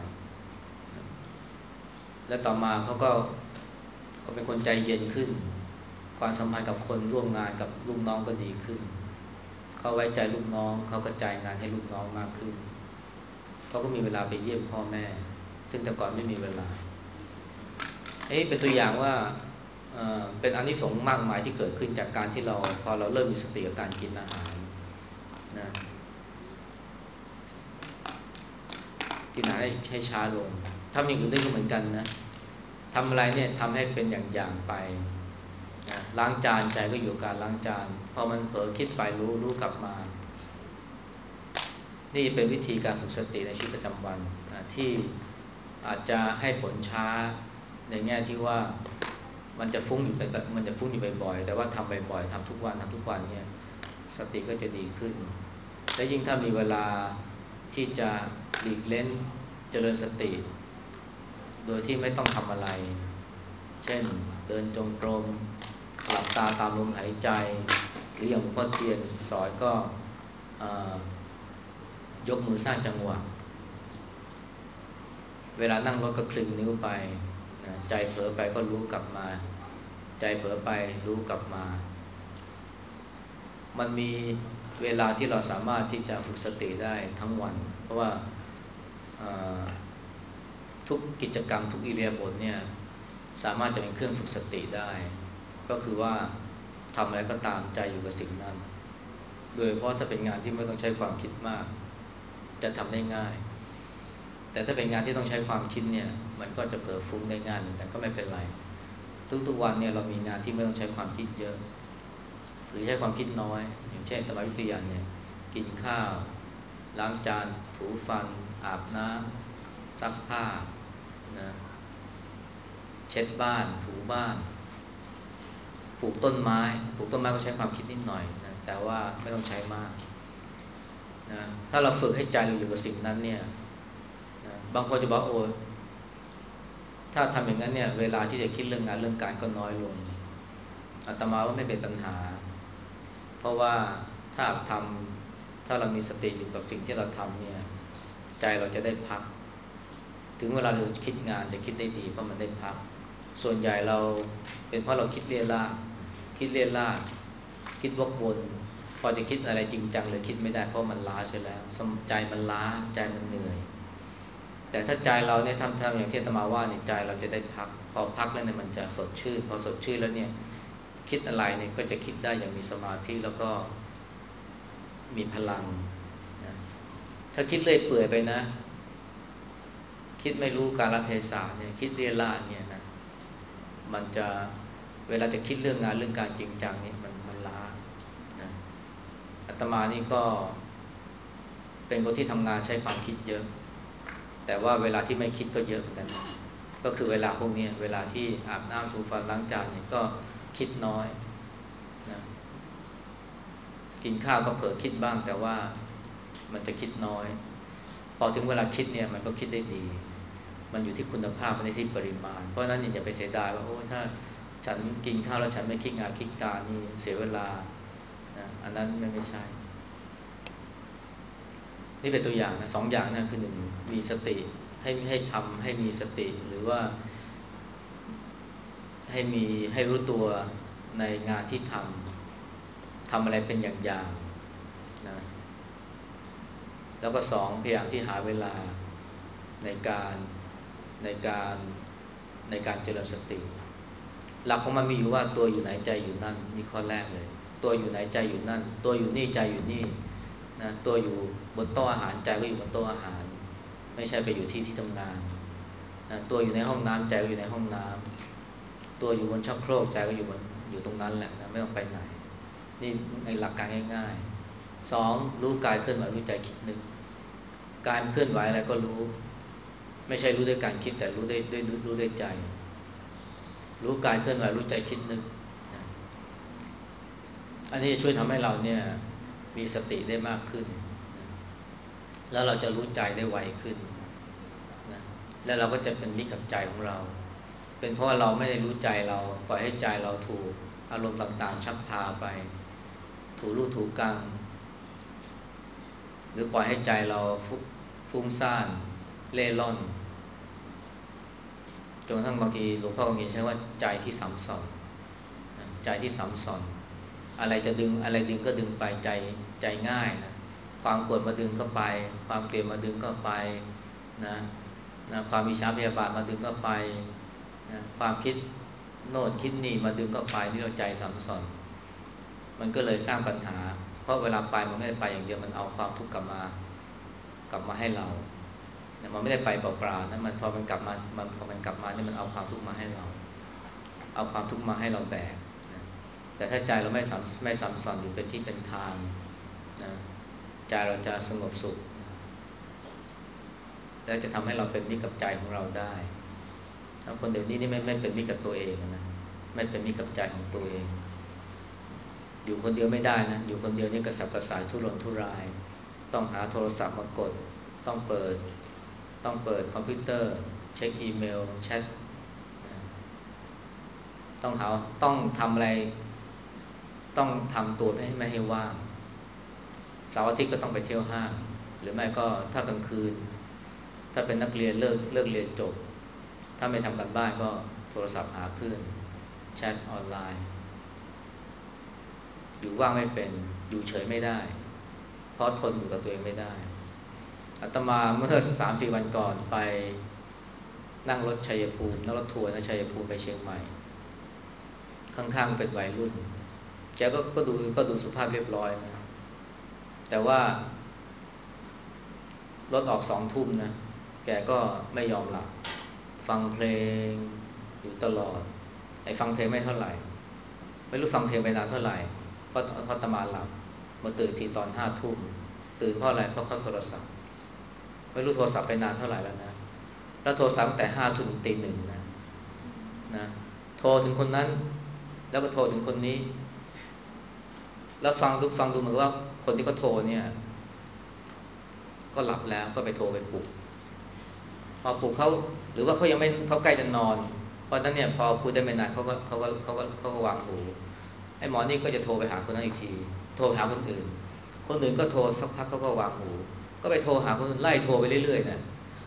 และต่อมาเขาเป็นคนใจเย็นขึ้นความสัมพันธ์กับคนร่วมงานกับลูกน้องก็ดีขึ้นเขาไว้ใจลูกน้องเขากระจายงานให้ลูกน้องมากขึ้นเขาก็มีเวลาไปเยี่ยมพ่อแม่ซึ่งแต่ก่อนไม่มีเวลาเป็นตัวอย่างว่าเป็นอานิสงส์มากมายที่เกิดขึ้นจากการที่พอเราเริ่มมีสติกับการกินอาหารนะกินอาหารให้ช้าลงทำอย่างอื่นได้ก็เหมือนกันนะทำอะไรเนี่ยทำให้เป็นอย่างไปนะล้างจานใจก็อยู่กับการล้างจานพอมันเผลอคิดไปรู้กลับมานี่เป็นวิธีการฝึกสติในชีวิตประจำวันนะที่อาจจะให้ผลช้าในแง่ที่ว่ามันจะฟุ้งอยู่บ่อยๆแต่ว่าทำบ่อยๆทำทุกวันเนี่ยสติก็จะดีขึ้นและยิ่งถ้ามีเวลาที่จะหลีกเล่นเจริญสติโดยที่ไม่ต้องทำอะไรเช่นเดินจงกรมหลับตาตามลมหายใจหรืออย่างหลวงพ่อเทียนสอนก็ยกมือสร้างจังหวะเวลานั่งรถก็คลึงนิ้วไปนะใจเผลอไปก็รู้กลับมาใจเผลอไปรู้กลับมามันมีเวลาที่เราสามารถที่จะฝึกสติได้ทั้งวันเพราะว่าทุกกิจกรรมทุกอิริยาบถเนี่ยสามารถจะเป็นเครื่องฝึกสติได้ก็คือว่าทำอะไรก็ตามใจอยู่กับสิ่งนั้นโดยเฉพาะถ้าเป็นงานที่ไม่ต้องใช้ความคิดมากจะทำได้ง่ายแต่ถ้าเป็นงานที่ต้องใช้ความคิดเนี่ยมันก็จะเผลอฟุ้งได้ง่ายแต่ก็ไม่เป็นไรทุกวันเนี่ยเรามีงานที่ไม่ต้องใช้ความคิดเยอะหรือใช้ความคิดน้อยอย่างเช่นตามยกตัวอย่างเนี่ยกินข้าวล้างจานถูฟันอาบน้ำซักผ้านะเช็ดบ้านถูบ้านปลูกต้นไม้ก็ใช้ความคิดนิดหน่อยนะแต่ว่าไม่ต้องใช้มากนะถ้าเราฝึกให้ใจเราอยู่กับสิ่งนั้นเนี่ยนะบางคนจะบอกโอ้ถ้าทำอย่างนั้นเนี่ยเวลาที่จะคิดเรื่องงานเรื่องการก็น้อยลงอาตมาว่าไม่เป็นปัญหาเพราะว่าถ้าเรามีสติอยู่กับสิ่งที่เราทำเนี่ยใจเราจะได้พักถึงเวลาเราคิดงานจะคิดได้ดีเพราะมันได้พักส่วนใหญ่เราเป็นเพราะเราคิดเรี่ยราดคิดวกวนพอจะคิดอะไรจริงจังเลยคิดไม่ได้เพราะมันล้าใช่แล้วใจมันล้าใจมันเหนื่อยแต่ถ้าใจเราเนี่ยทำอย่างที่อาตมาว่าเนี่ยใจเราจะได้พักพอพักแล้วเนี่ยมันจะสดชื่นพอสดชื่นแล้วเนี่ยคิดอะไรเนี่ยก็จะคิดได้อย่างมีสมาธิแล้วก็มีพลังนะถ้าคิดเลื่อยเปื่อยไปนะคิดไม่รู้กาลเทศะเนี่ยคิดเรี่ยราดเนี่ยนะมันจะเวลาจะคิดเรื่องงานเรื่องการจริงจังนี่มันล้านะอาตมานี่ก็เป็นคนที่ทำงานใช้ความคิดเยอะแต่ว่าเวลาที่ไม่คิดก็เยอะเหมือนกันก็คือเวลาพวกนี้เวลาที่อาบน้ำถูฟันล้างจานเนี่ยก็คิดน้อยนะกินข้าวก็เผลอคิดบ้างแต่ว่ามันจะคิดน้อยพอถึงเวลาคิดเนี่ยมันก็คิดได้ดีมันอยู่ที่คุณภาพไม่ได้ที่ปริมาณเพราะนั้นอย่าไปเสียดายว่าโอ้ถ้าฉันกินข้าวแล้วฉันไม่คิดงานคิดการนี่เสียเวลานะอันนั้นไม่ใช่นี่เป็นตัวอย่างนะ2 อย่างนะคือ1มีสติให้ทำให้มีสติหรือว่าให้รู้ตัวในงานที่ทำอะไรเป็นอย่างๆนะแล้วก็2พยายามที่หาเวลาในการในการในการเจริญสติหลักของมันมีอยู่ว่าตัวอยู่ไหนใจอยู่นั่นนี่ข้อแรกเลยตัวอยู่ไหนใจอยู่นั่นตัวอยู่นี่ใจอยู่นี่นะตัวอยู่บนโต๊ะอาหารใจก็อยู่บนโต๊ะอาหารไม่ใช่ไปอยู่ที่ทำงานนะตัวอยู่ในห้องน้ำใจก็อยู่ในห้องน้ำตัวอยู่บนชักโครกใจก็อยู่ตรงนั้นแหละนะไม่ต้องไปไหนนี่ในหลักการง่ายๆ2รู้กายเคลื่อนไหวรู้ใจคิดนึกการเคลื่อนไหวอะไรก็รู้ไม่ใช่รู้ด้วยการคิดแต่รู้ด้วยใจรู้กายเคลื่อนไหวรู้ใจคิดนึกอันนี้จะช่วยทำให้เราเนี่ยมีสติได้มากขึ้นแล้วเราจะรู้ใจได้ไวขึ้นนะแล้วเราก็จะเป็นมิตรกับใจของเราเป็นเพราะว่าเราไม่ได้รู้ใจเราปล่อยให้ใจเราถูกอารมณ์ต่างๆชักพาไปถูลู่ถูกกังหรือปล่อยให้ใจเราฟุ้งซ่านเล่ร่อนจนกระทั่งบางทีหลวงพ่อก็มีใช้ว่าใจที่สับสนใจที่สับสนอะไรจะดึงอะไรดึงก็ดึงไปใจง่ายนะความโกรธมาดึงก็ไปความเกลียดมาดึงก็ไปนะความอิจฉาพยาบาทมาดึงก็ไปนะความคิดโน่นคิดนี่มาดึงก็ไปนี่เราใจสับสนมันก็เลยสร้างปัญหาเพราะเวลาไปมันไม่ได้ไปอย่างเดียวมันเอาความทุกข์กลับมาให้เรามันไม่ได้ไปเปล่าๆนะมันพอมันกลับมาพอมันกลับมาเนี่ยมันเอาความทุกข์มาให้เราเอาความทุกข์มาให้เราแบกนะแต่ถ้าใจเราไม่สับสนอยู่เป็นที่เป็นทางนะใจเราจะสงบสุขและจะทำให้เราเป็นมิตรกับใจของเราได้ถ้าคนเดี๋ยวนี้นี่ไม่เป็นมิตรกับตัวเองนะไม่เป็นมิตรกับใจของตัวเองอยู่คนเดียวไม่ได้นะอยู่คนเดียวนี่กระสับกระส่ายทุรนทุรายต้องหาโทรศัพท์มากดต้องเปิดคอมพิวเตอร์เช็คอีเมลแชทต้องทำอะไรต้องทำตัวไม่ให้ว่างเสาร์อาทิตย์ก็ต้องไปเที่ยวห้างหรือไม่ก็ถ้ากลางคืนถ้าเป็นนักเรียนเลิกเรียนจบถ้าไม่ทำกันบ้านก็โทรศัพท์หาเพื่อนแชทออนไลน์อยู่ว่างไม่เป็นอยู่เฉยไม่ได้เพราะทนอยู่กับตัวเองไม่ได้อาตมาเมื่อ 3-4 วันก่อนไปนั่งรถชัยภูมินั่งรถทัวร์นะชัยภูมิไปเชียงใหม่ข้างๆเป็นวัยรุ่นแกก็ดูสุภาพเรียบร้อยนะแต่ว่ารถออก2 ทุ่มนะแกก็ไม่ยอมหลับฟังเพลงอยู่ตลอดไอ้ฟังเพลงไม่เท่าไหร่ไม่รู้ฟังเพลงไปนานเท่าไหร่เพราะอาตมาหลับมาตื่นทีตอน5 ทุ่มตื่นเพราะอะไรเพราะเขาโทรศัพท์ไม่รู้โทรศัพท์ไปนานเท่าไหร่แล้วนะแล้วโทรศัพท์แต่5 ทุ่มถึงตี 1นะโทรถึงคนนั้นแล้วก็โทรถึงคนนี้แล้วฟังดูเหมือนว่าคนที่เขาโทรเนี่ยก็หลับแล้วก็ไปโทรไปปลุกพอปลุกเขาหรือว่าเขายังไม่เขาใกล้จะนอนเพราะฉะนั้นเนี่ยพอคุยได้ไม่นานเขาก็วางหูไอ้หมอนี่ก็จะโทรไปหาคนนั้นอีกทีโทรหาคนอื่นก็โทรสักพักเขาก็วางหูก็ไปโทรหาคนอื่นไล่โทรไปเรื่อยๆนะ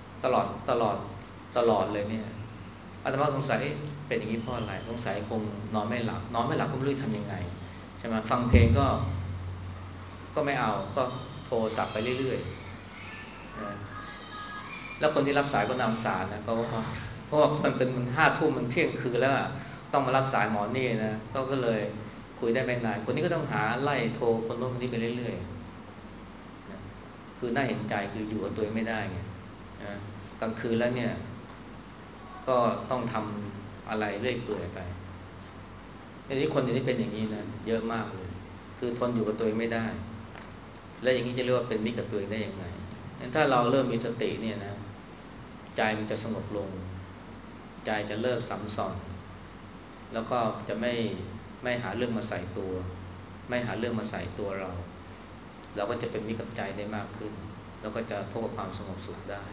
ตลอดเลยเนี่ยอาตมาสงสัยเป็นอย่างนี้เพราะอะไรสงสัยคงนอนไม่หลับก็ไม่รู้ทำยังไงใช่ไหมฟังเพลงก็ไม่เอาก็โทรศัพท์ไปเรื่อยๆนะแล้วคนที่รับสายก็นำสารนะก็เพราะว่ามัน5 ทุ่มมันเที่ยงคืนแล้วต้องมารับสายหมอนี่นะก็เลยคุยได้ไม่นานคนนี้ก็ต้องหาไล่โทรคนโน้นคนนี้ไปเรื่อยๆนะคือน่าเห็นใจคืออยู่กับตัวเองไม่ได้ไงนะกลางคืนแล้วเนี่ยก็ต้องทำอะไรเรื่อยเปื่อยไปทีนี้คนอย่างนี้เป็นอย่างนี้นะเยอะมากเลยคือทนอยู่กับตัวเองไม่ได้แล้วอย่างนี้จะเรียกว่าเป็นมิตรกับตัวเองได้ยังไงถ้าเราเริ่มมีสติเนี่ยนะใจมันจะสงบลงใจจะเลิกสัมสอนแล้วก็จะไม่หาเรื่องมาใส่ตัวไม่หาเรื่องมาใส่ตัวเราก็จะเป็นมิตรกับใจได้มากขึ้นแล้วก็จะพบกับความสงบสุขได้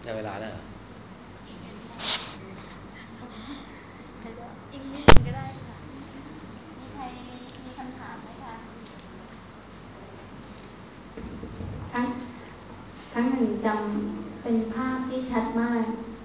ได้เวลาแล้วเหรออีกนิดนึงก็ได้ค่ะมีใครมีคำถามไหมคะครั้งหนึ่งจำเป็นภาพที่ชัดมาก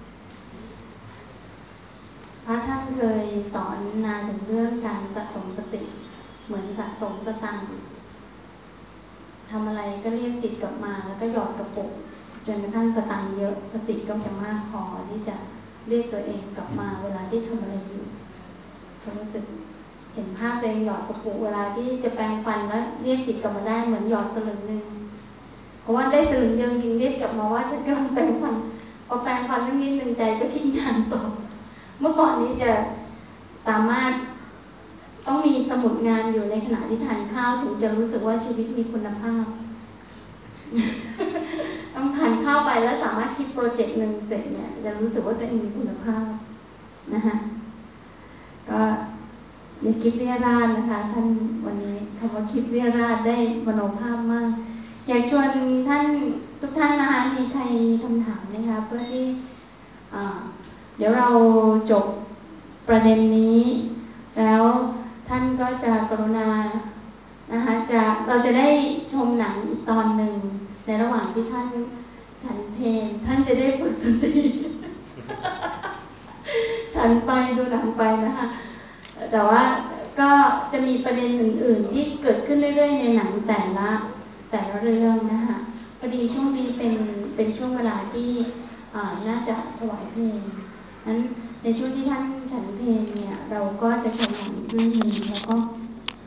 พระท่านเคยสอนนาถึงเรื่องการสะสมสติเหมือนสะสมสตังค์ทำอะไรก็เรียกจิตกลับมาแล้วก็หยอดกระปุกจนกระทั่งสตังค์เยอะสติก็จะมากพอที่จะเรียกตัวเองกลับมาเวลาที่ทำอะไรอยู่ก็รู้สึกเห็นภาพตัวเองหยอดกระปุกเวลาที่จะแปรงฟันแล้วเรียกจิตกลับมาได้เหมือนหยอดสลึงนึงเพราะว่าได้สลึงเดียวจริงเรียกกลับมาว่าฉันกำลังแปรงฟันพอแปรงฟันนิดนึงใจก็คิดงานต่อเมื่อก่อนนี้จะสามารถต้องมีสมุดงานอยู่ในขณะที่ทานข้าวถึงจะรู้สึกว่าชีวิตมีคุณภาพต้องทานข้าวไปแล้วสามารถคิดโปรเจกต์หนึ่งเสร็จเนี่ยจะรู้สึกว่าตัวเองมีคุณภาพนะคะก็อย่าคิดเรียราดนะคะท่านวันนี้คำว่าคิดเรียราดได้มโนภาพมากอยากชวนท่านทุกท่านนะคะมีใครมีคำถามไหมคะเพื่อที่เดี๋ยวเราจบประเด็นนี้แล้วท่านก็จะกรุณานะคะเราจะได้ชมหนังอีกตอนหนึ่งในระหว่างที่ท่านฉันเพลท่านจะได้ฝึกสติ ฉันไปดูหนังไปนะคะแต่ว่าก็จะมีประเด็นอื่นๆที่เกิดขึ้นเรื่อยๆในหนังแต่ละเรื่องนะคะพอดีช่วงนี้เป็นช่วงเวลาที่น่าจะถวายเพลงนั้นในช่วงที่ท่านฉันเพลเนี่ยเราก็จะชมหนังเรื่องหนึ่งแล้วก็